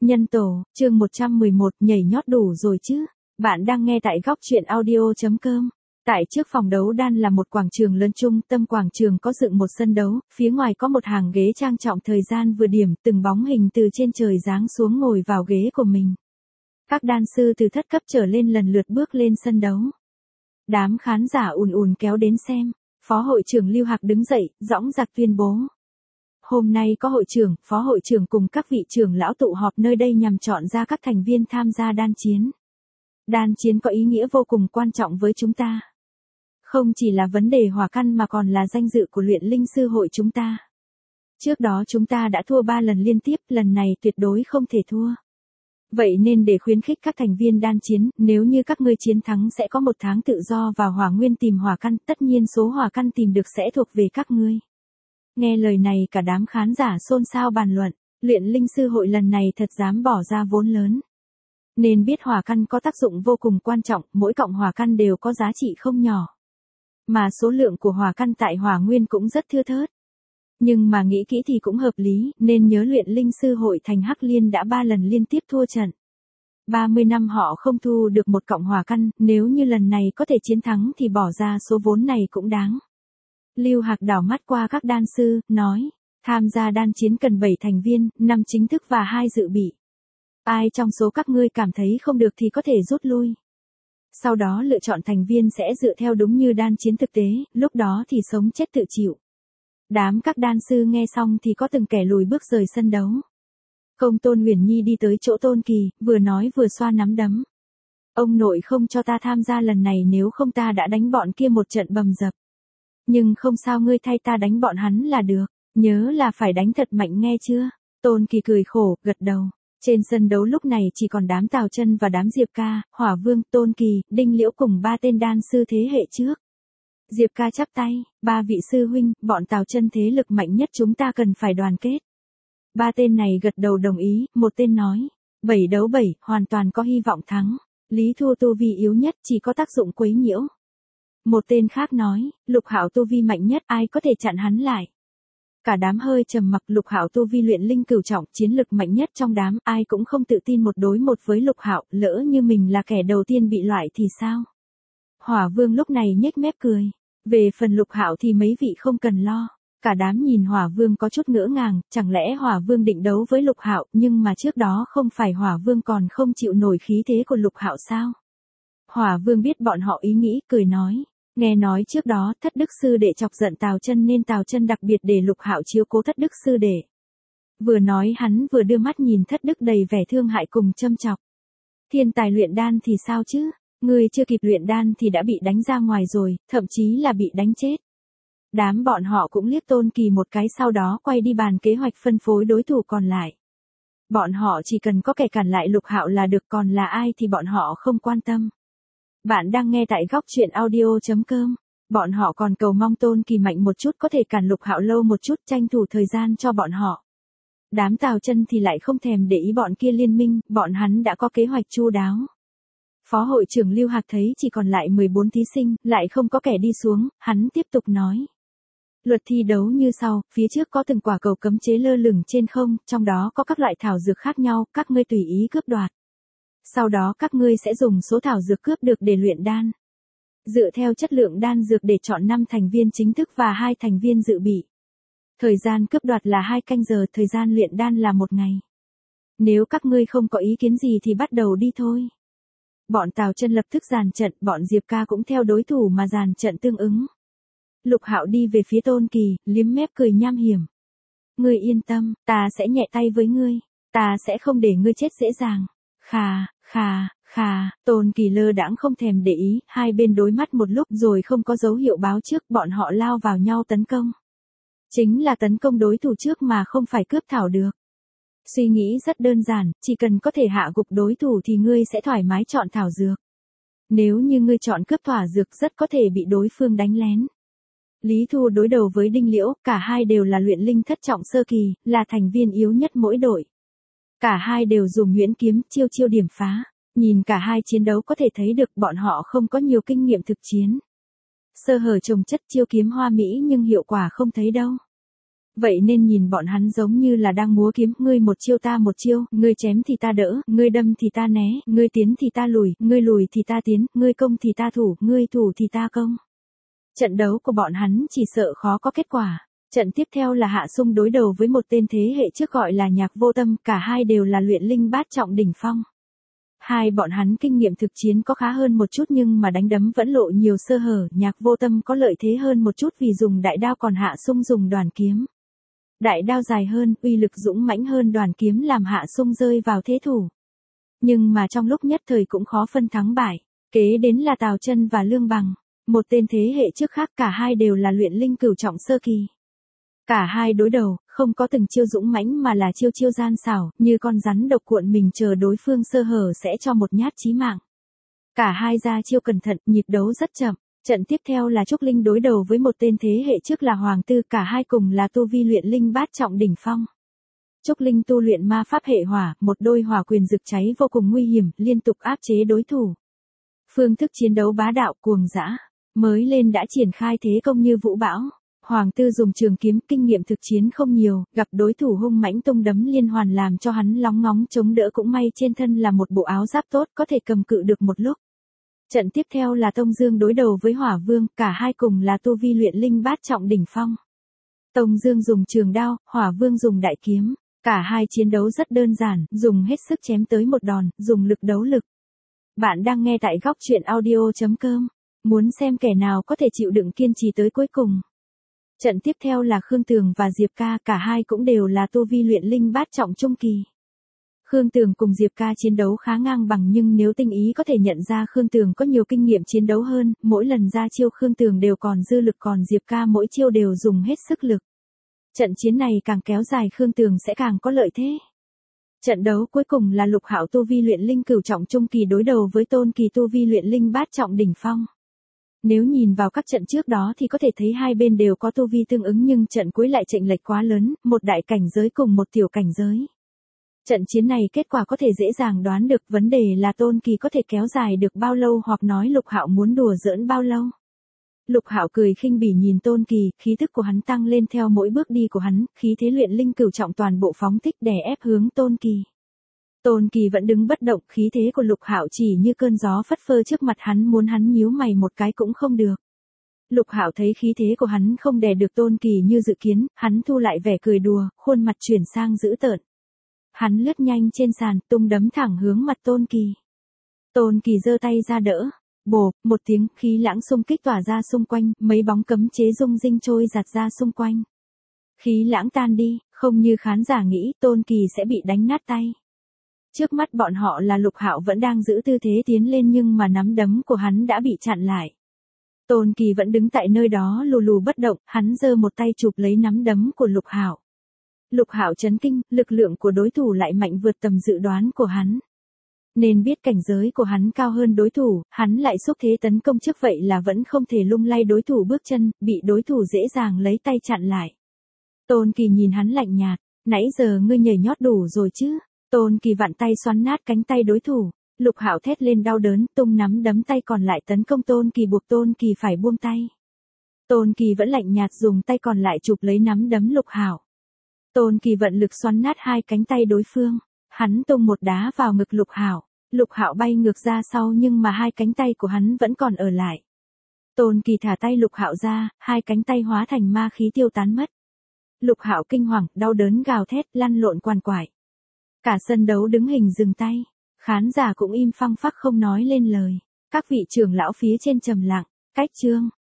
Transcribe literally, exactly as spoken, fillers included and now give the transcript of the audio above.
Nhân tổ, chương một trăm mười một, nhảy nhót đủ rồi chứ. Bạn đang nghe tại góc truyện audio chấm com. Tại trước phòng đấu đan là một quảng trường lớn, trung tâm quảng trường có dựng một sân đấu, phía ngoài có một hàng ghế trang trọng, thời gian vừa điểm, từng bóng hình từ trên trời giáng xuống ngồi vào ghế của mình. Các đan sư từ thất cấp trở lên lần lượt bước lên sân đấu. Đám khán giả ùn ùn kéo đến xem. Phó hội trưởng Lưu Hạc đứng dậy, dõng dạc tuyên bố. Hôm nay có hội trưởng, phó hội trưởng cùng các vị trưởng lão tụ họp nơi đây nhằm chọn ra các thành viên tham gia đan chiến. Đan chiến có ý nghĩa vô cùng quan trọng với chúng ta. Không chỉ là vấn đề hỏa căn mà còn là danh dự của luyện linh sư hội chúng ta. Trước đó chúng ta đã thua ba lần liên tiếp, lần này tuyệt đối không thể thua. Vậy nên để khuyến khích các thành viên đan chiến, nếu như các ngươi chiến thắng sẽ có một tháng tự do vào hỏa nguyên tìm hỏa căn, tất nhiên số hỏa căn tìm được sẽ thuộc về các ngươi. Nghe lời này cả đám khán giả xôn xao bàn luận, luyện linh sư hội lần này thật dám bỏ ra vốn lớn. Nên biết hỏa căn có tác dụng vô cùng quan trọng, mỗi cọng hỏa căn đều có giá trị không nhỏ. Mà số lượng của hỏa căn tại hỏa nguyên cũng rất thưa thớt. Nhưng mà nghĩ kỹ thì cũng hợp lý, nên nhớ luyện linh sư hội thành Hắc Liên đã ba lần liên tiếp thua trận. ba mươi năm họ không thu được một cọng hỏa căn, nếu như lần này có thể chiến thắng thì bỏ ra số vốn này cũng đáng. Lưu Hạc đảo mắt qua các đan sư, nói, tham gia đan chiến cần bảy thành viên, năm chính thức và hai dự bị. Ai trong số các ngươi cảm thấy không được thì có thể rút lui. Sau đó lựa chọn thành viên sẽ dựa theo đúng như đan chiến thực tế, lúc đó thì sống chết tự chịu. Đám các đan sư nghe xong thì có từng kẻ lùi bước rời sân đấu. Công Tôn Huyền Nhi đi tới chỗ Tôn Kỳ, vừa nói vừa xoa nắm đấm. Ông nội không cho ta tham gia lần này, nếu không ta đã đánh bọn kia một trận bầm dập. Nhưng không sao, ngươi thay ta đánh bọn hắn là được, nhớ là phải đánh thật mạnh nghe chưa? Tôn Kỳ cười khổ, gật đầu. Trên sân đấu lúc này chỉ còn đám Tào Chân và đám Diệp Ca, Hỏa Vương, Tôn Kỳ, Đinh Liễu cùng ba tên đan sư thế hệ trước. Diệp Ca chắp tay, ba vị sư huynh, bọn Tào Chân thế lực mạnh nhất, chúng ta cần phải đoàn kết. Ba tên này gật đầu đồng ý, một tên nói, bảy đấu bảy, hoàn toàn có hy vọng thắng. Lý Thu tu vi yếu nhất, chỉ có tác dụng quấy nhiễu. Một tên khác nói, Lục Hạo tu vi mạnh nhất, ai có thể chặn hắn lại. Cả đám hơi trầm mặc. Lục Hạo tu vi luyện linh cửu trọng, chiến lực mạnh nhất trong đám, ai cũng không tự tin một đối một với Lục Hạo, lỡ như mình là kẻ đầu tiên bị loại thì sao? Hỏa Vương lúc này nhếch mép cười. Về phần Lục Hạo thì mấy vị không cần lo. Cả đám nhìn Hỏa Vương có chút ngỡ ngàng, chẳng lẽ Hỏa Vương định đấu với Lục Hạo, nhưng mà trước đó không phải Hỏa Vương còn không chịu nổi khí thế của Lục Hạo sao? Hỏa Vương biết bọn họ ý nghĩ, cười nói. Nghe nói trước đó Thất Đức sư đệ chọc giận Tào Chân nên Tào Chân đặc biệt để Lục Hạo chiếu cố Thất Đức sư đệ. Vừa nói hắn vừa đưa mắt nhìn Thất Đức đầy vẻ thương hại cùng châm chọc. Thiên tài luyện đan thì sao chứ? Ngươi chưa kịp luyện đan thì đã bị đánh ra ngoài rồi, thậm chí là bị đánh chết. Đám bọn họ cũng liếc Tôn Kỳ một cái, sau đó quay đi bàn kế hoạch phân phối đối thủ còn lại. Bọn họ chỉ cần có kẻ cản lại Lục Hạo là được, còn là ai thì bọn họ không quan tâm. Bạn đang nghe tại góc truyện audio chấm com. Bọn họ còn cầu mong Tôn Kỳ mạnh một chút, có thể cản Lục Hạo lâu một chút, tranh thủ thời gian cho bọn họ. Đám Tào Chân thì lại không thèm để ý bọn kia liên minh, bọn hắn đã có kế hoạch chu đáo. Phó hội trưởng Lưu Hạc thấy chỉ còn lại mười bốn thí sinh, lại không có kẻ đi xuống, hắn tiếp tục nói. Luật thi đấu như sau, phía trước có từng quả cầu cấm chế lơ lửng trên không, trong đó có các loại thảo dược khác nhau, các ngươi tùy ý cướp đoạt. Sau đó các ngươi sẽ dùng số thảo dược cướp được để luyện đan. Dựa theo chất lượng đan dược để chọn năm thành viên chính thức và hai thành viên dự bị. Thời gian cướp đoạt là hai canh giờ, thời gian luyện đan là một ngày. Nếu các ngươi không có ý kiến gì thì bắt đầu đi thôi. Bọn Tào Chân lập tức dàn trận, bọn Diệp Ca cũng theo đối thủ mà dàn trận tương ứng. Lục Hạo đi về phía Tôn Kỳ, liếm mép cười nham hiểm. Ngươi yên tâm, ta sẽ nhẹ tay với ngươi, ta sẽ không để ngươi chết dễ dàng. Khà, khà, khà, Tôn Kỳ lơ đãng không thèm để ý, hai bên đối mắt một lúc rồi không có dấu hiệu báo trước, bọn họ lao vào nhau tấn công. Chính là tấn công đối thủ trước mà không phải cướp thảo được. Suy nghĩ rất đơn giản, chỉ cần có thể hạ gục đối thủ thì ngươi sẽ thoải mái chọn thảo dược. Nếu như ngươi chọn cướp thảo dược rất có thể bị đối phương đánh lén. Lý Thu đối đầu với Đinh Liễu, cả hai đều là luyện linh thất trọng sơ kỳ, là thành viên yếu nhất mỗi đội. Cả hai đều dùng huyễn kiếm, chiêu chiêu điểm phá. Nhìn cả hai chiến đấu có thể thấy được bọn họ không có nhiều kinh nghiệm thực chiến. Sơ hở chồng chất, chiêu kiếm hoa mỹ nhưng hiệu quả không thấy đâu. Vậy nên nhìn bọn hắn giống như là đang múa kiếm, ngươi một chiêu ta một chiêu, ngươi chém thì ta đỡ, ngươi đâm thì ta né, ngươi tiến thì ta lùi, ngươi lùi thì ta tiến, ngươi công thì ta thủ, ngươi thủ thì ta công. Trận đấu của bọn hắn chỉ sợ khó có kết quả. Trận tiếp theo là Hạ Sung đối đầu với một tên thế hệ trước gọi là Nhạc Vô Tâm, cả hai đều là luyện linh bát trọng đỉnh phong. Hai bọn hắn kinh nghiệm thực chiến có khá hơn một chút nhưng mà đánh đấm vẫn lộ nhiều sơ hở, Nhạc Vô Tâm có lợi thế hơn một chút vì dùng đại đao còn Hạ Sung dùng đoàn kiếm. Đại đao dài hơn, uy lực dũng mãnh hơn đoàn kiếm làm Hạ Sung rơi vào thế thủ. Nhưng mà trong lúc nhất thời cũng khó phân thắng bại, kế đến là Tào Chân và Lương Bằng, một tên thế hệ trước khác, cả hai đều là luyện linh cửu trọng sơ kỳ. Cả hai đối đầu, không có từng chiêu dũng mãnh mà là chiêu chiêu gian xảo, như con rắn độc cuộn mình chờ đối phương sơ hở sẽ cho một nhát chí mạng. Cả hai ra chiêu cẩn thận, nhịp đấu rất chậm. Trận tiếp theo là Trúc Linh đối đầu với một tên thế hệ trước là Hoàng Tư, cả hai cùng là tu vi luyện linh bát trọng đỉnh phong. Trúc Linh tu luyện ma pháp hệ hỏa, một đôi hỏa quyền rực cháy vô cùng nguy hiểm, liên tục áp chế đối thủ. Phương thức chiến đấu bá đạo cuồng dã, mới lên đã triển khai thế công như vũ bão. Hoàng Tư dùng trường kiếm, kinh nghiệm thực chiến không nhiều, gặp đối thủ hung mãnh tung đấm liên hoàn làm cho hắn lóng ngóng chống đỡ, cũng may trên thân là một bộ áo giáp tốt có thể cầm cự được một lúc. Trận tiếp theo là Tông Dương đối đầu với Hỏa Vương, cả hai cùng là tu vi luyện linh bát trọng đỉnh phong. Tông Dương dùng trường đao, Hỏa Vương dùng đại kiếm, cả hai chiến đấu rất đơn giản, dùng hết sức chém tới một đòn, dùng lực đấu lực. Bạn đang nghe tại góc truyện audio chấm com, muốn xem kẻ nào có thể chịu đựng kiên trì tới cuối cùng. Trận tiếp theo là Khương Tường và Diệp Ca, cả hai cũng đều là tu vi luyện linh bát trọng trung kỳ. Khương Tường cùng Diệp Ca chiến đấu khá ngang bằng nhưng nếu tinh ý có thể nhận ra Khương Tường có nhiều kinh nghiệm chiến đấu hơn, mỗi lần ra chiêu Khương Tường đều còn dư lực còn Diệp Ca mỗi chiêu đều dùng hết sức lực. Trận chiến này càng kéo dài Khương Tường sẽ càng có lợi thế. Trận đấu cuối cùng là Lục Hạo tu vi luyện linh cửu trọng trung kỳ đối đầu với Tôn Kỳ tu vi luyện linh bát trọng đỉnh phong. Nếu nhìn vào các trận trước đó thì có thể thấy hai bên đều có tu vi tương ứng nhưng trận cuối lại chênh lệch quá lớn, một đại cảnh giới cùng một tiểu cảnh giới. Trận chiến này kết quả có thể dễ dàng đoán được, vấn đề là Tôn Kỳ có thể kéo dài được bao lâu hoặc nói Lục Hạo muốn đùa giỡn bao lâu. Lục Hạo cười khinh bỉ nhìn Tôn Kỳ, khí thức của hắn tăng lên theo mỗi bước đi của hắn, khí thế luyện linh cửu trọng toàn bộ phóng thích đè ép hướng Tôn Kỳ. Tôn Kỳ vẫn đứng bất động, khí thế của Lục Hạo chỉ như cơn gió phất phơ trước mặt hắn, muốn hắn nhíu mày một cái cũng không được. Lục Hạo thấy khí thế của hắn không đè được Tôn Kỳ như dự kiến, hắn thu lại vẻ cười đùa, khuôn mặt chuyển sang dữ tợn. Hắn lướt nhanh trên sàn, tung đấm thẳng hướng mặt Tôn Kỳ. Tôn Kỳ giơ tay ra đỡ, bổ, một tiếng, khí lãng xung kích tỏa ra xung quanh, mấy bóng cấm chế rung rinh trôi giạt ra xung quanh. Khí lãng tan đi, không như khán giả nghĩ Tôn Kỳ sẽ bị đánh nát tay. Trước mắt bọn họ là Lục Hạo vẫn đang giữ tư thế tiến lên nhưng mà nắm đấm của hắn đã bị chặn lại. Tôn Kỳ vẫn đứng tại nơi đó lù lù bất động, hắn giơ một tay chụp lấy nắm đấm của Lục Hạo. Lục Hạo chấn kinh, lực lượng của đối thủ lại mạnh vượt tầm dự đoán của hắn. Nên biết cảnh giới của hắn cao hơn đối thủ, hắn lại xúc thế tấn công trước vậy là vẫn không thể lung lay đối thủ bước chân, bị đối thủ dễ dàng lấy tay chặn lại. Tôn Kỳ nhìn hắn lạnh nhạt, nãy giờ ngươi nhảy nhót đủ rồi chứ? Tôn Kỳ vặn tay xoắn nát cánh tay đối thủ, Lục Hạo thét lên đau đớn, tung nắm đấm tay còn lại tấn công Tôn Kỳ buộc Tôn Kỳ phải buông tay. Tôn Kỳ vẫn lạnh nhạt dùng tay còn lại chụp lấy nắm đấm Lục Hạo. Tôn Kỳ vận lực xoắn nát hai cánh tay đối phương, hắn tung một đá vào ngực Lục Hạo, Lục Hạo bay ngược ra sau nhưng mà hai cánh tay của hắn vẫn còn ở lại. Tôn Kỳ thả tay Lục Hạo ra, hai cánh tay hóa thành ma khí tiêu tán mất. Lục Hạo kinh hoàng, đau đớn gào thét, lăn lộn quằn quại. Cả sân đấu đứng hình dừng tay, khán giả cũng im phăng phắc không nói lên lời. Các vị trưởng lão phía trên trầm lặng, cách chương.